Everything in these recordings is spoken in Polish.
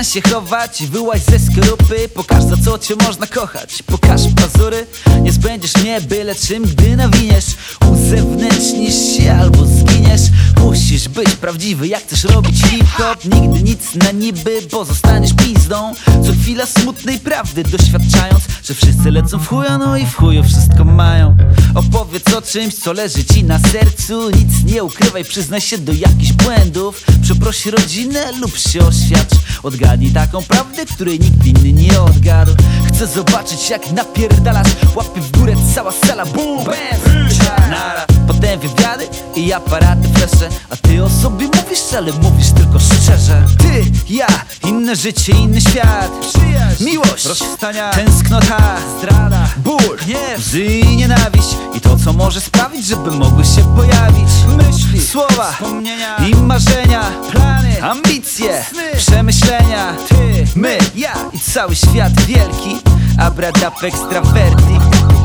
Przestań się chować, wyłaź ze skorupy. Pokaż, za co cię można kochać. Pokaż pazury, nie zbędziesz mnie byle czym, gdy nawiniesz. Uzewnętrznisz się albo zginiesz. Musisz być prawdziwy, jak chcesz robić hip-hop. Nigdy nic na niby, bo zostaniesz pizdą. Co chwila smutnej prawdy doświadczając, że wszyscy lecą w chuja, no i w chuju wszystko mają. Opowiedz o czymś, co leży ci na sercu. Nic nie ukrywaj, przyznaj się do jakichś błędów. Przeproś rodzinę lub się oświadcz. Odgadnij taką prawdę, której nikt inny nie odgadł. Chcę zobaczyć, jak napierdalasz. Łapy w górę, cała sala, boom, bam, nara. Potem wywiady i aparaty flesze. A ty o sobie mówisz, ale mówisz tylko szczerze. Ty, ja, inne życie, inny świat. Przyjaźń, miłość, rozstania, tęsknota, zdrada, ból, gniew, i nienawiść. I to, co może sprawić, żeby mogły się pojawić myśli, słowa, wspomnienia i marzenia, plany, ambicje, sny, przemyślenia. Ty, my, ja i cały świat wielki. Abradab extraverti.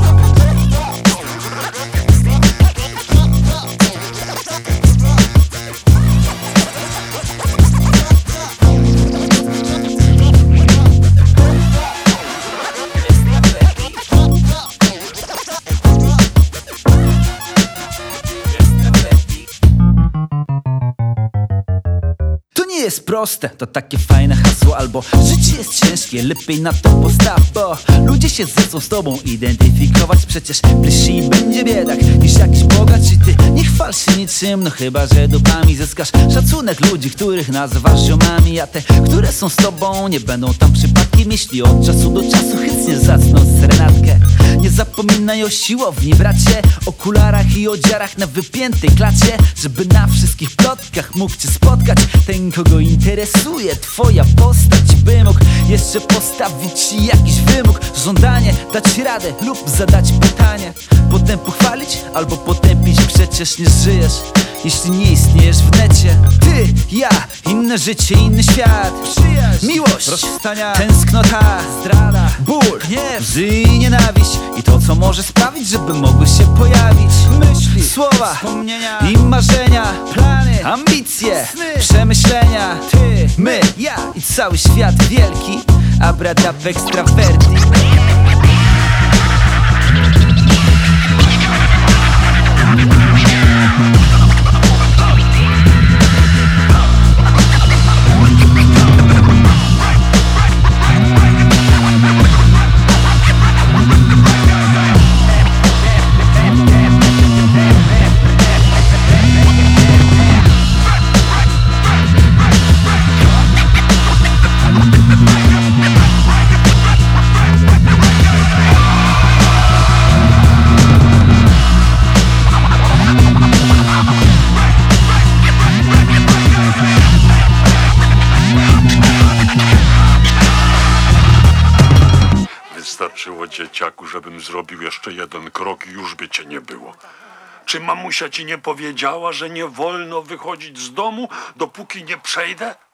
Nie jest proste, to takie fajne hasło. Albo życie jest ciężkie, lepiej na to postaw, bo ludzie się zechcą z tobą identyfikować. Przecież bliższy będzie biedak niż jakiś bogacz. I ty nie chwal się niczym, no chyba że dupami zyskasz szacunek ludzi, których nazywasz ziomami. A te, które są z tobą, nie będą tam przypadkiem, jeśli od czasu do czasu chycnie zacną serenatkę. Nie zapominaj o siłowni, bracie, okularach i odziarach na wypiętej klacie, żeby na wszystkich plotkach mógł cię spotkać ten, kogo interesuje twoja postać, by mógł jeszcze postawić ci jakiś wymóg, żądanie, dać radę lub zadać pytanie, potem pochwalić albo potępić. Przecież nie żyjesz, jeśli nie istniejesz w necie. Ty, ja, inne życie, inny świat. Przyjaźń, miłość, rozstania, tęsknota, zdrada, ból, gniew i nienawiść. I to, co może sprawić, żeby mogły się pojawić myśli, słowa, wspomnienia i marzenia, plany, ambicje, sny, przemyślenia. Ty, my, ja i cały świat wielki. Abradab extraverti. Wystarczyło, dzieciaku, żebym zrobił jeszcze jeden krok i już by cię nie było. Czy mamusia ci nie powiedziała, że nie wolno wychodzić z domu, dopóki nie przejdę?